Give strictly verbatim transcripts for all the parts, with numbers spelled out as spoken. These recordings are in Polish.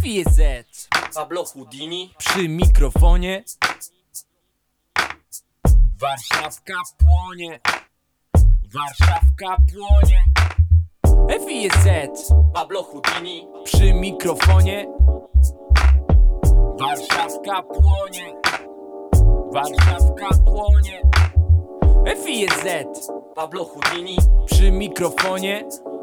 F I Z Pablo Houdini przy mikrofonie. Warszawka płonie, Warszawka płonie. F I Z Pablo Houdini przy mikrofonie. Warszawka płonie, Warszawka płonie. F I Z Pablo Houdini przy mikrofonie.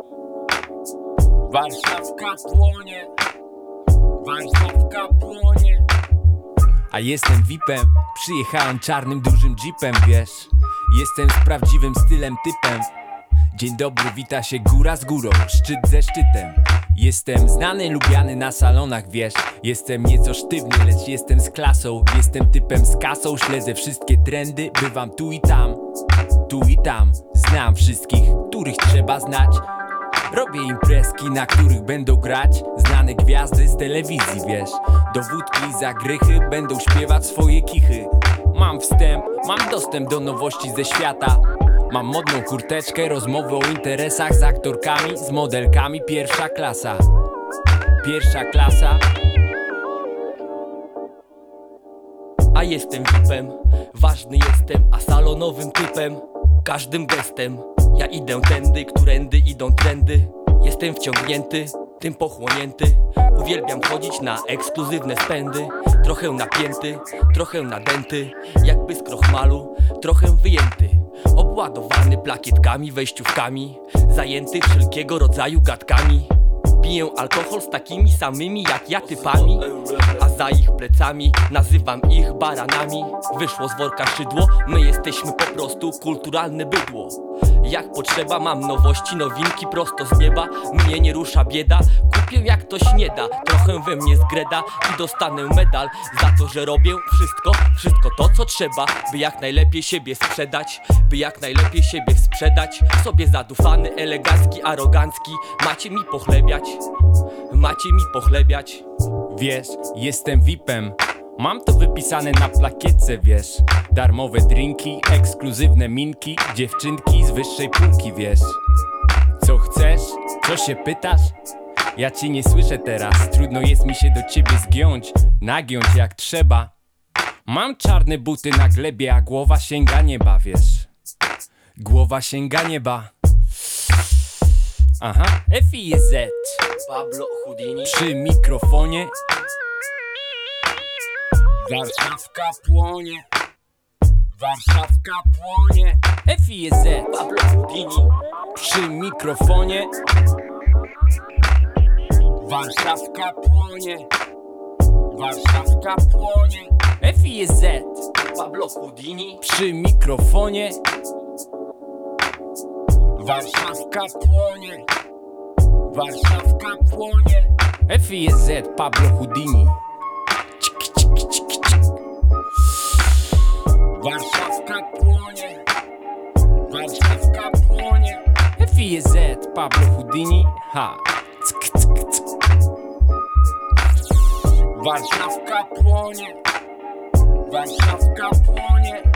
Warszawka płonie, Warszawka płonie. A jestem V I P-em, przyjechałem czarnym dużym jeepem, wiesz. Jestem z prawdziwym stylem typem. Dzień dobry, wita się góra z górą, szczyt ze szczytem. Jestem znany, lubiany na salonach, wiesz. Jestem nieco sztywny, lecz jestem z klasą. Jestem typem z kasą, śledzę wszystkie trendy. Bywam tu i tam, tu i tam. Znam wszystkich, których trzeba znać. Robię imprezki, na których będą grać znane gwiazdy z telewizji, wiesz. Do wódki i zagrychy będą śpiewać swoje kichy. Mam wstęp, mam dostęp do nowości ze świata. Mam modną kurteczkę, rozmowy o interesach z aktorkami, z modelkami, pierwsza klasa. Pierwsza klasa. A jestem V I P-em, ważny jestem, a salonowym typem. Każdym gestem ja idę tędy, którędy idą trendy. Jestem wciągnięty, tym pochłonięty. Uwielbiam chodzić na ekskluzywne spędy. Trochę napięty, trochę nadęty, jakby z krochmalu, trochę wyjęty. Obładowany plakietkami, wejściówkami, zajęty wszelkiego rodzaju gadkami. Piję alkohol z takimi samymi jak ja typami, a za ich plecami nazywam ich baranami. Wyszło z worka szydło, my jesteśmy po prostu kulturalne bydło. Jak potrzeba mam nowości, nowinki prosto z nieba. Mnie nie rusza bieda, kupię jak ktoś nie da. Trochę we mnie zgreda i dostanę medal za to, że robię wszystko, wszystko to co trzeba, by jak najlepiej siebie sprzedać, by jak najlepiej siebie sprzedać. Sobie zadufany, elegancki, arogancki. Macie mi pochlebiać, macie mi pochlebiać. Wiesz, jestem V I P-em, mam to wypisane na plakietce, wiesz. Darmowe drinki, ekskluzywne minki, dziewczynki z wyższej półki, wiesz. Co chcesz? Co się pytasz? Ja cię nie słyszę teraz, trudno jest mi się do ciebie zgiąć, nagiąć jak trzeba. Mam czarne buty na glebie, a głowa sięga nieba, wiesz. Głowa sięga nieba. Aha, F I Z Pablo Houdini przy mikrofonie. Warszawka płonie, Warszawka płonie. F I Z Pablo Houdini przy mikrofonie. Warszawka płonie, Warszawka płonie. F I Z Pablo Houdini przy mikrofonie. Warszawka płonie, Warszawka płonie. F I Z Pablo Houdini. Cik, cik, cik, cik. Warszawka płonie, Warszawka płonie. F I Z Pablo Houdini. Ha. Cyk, cyk, cyk. Warszawka płonie, Warszawka płonie.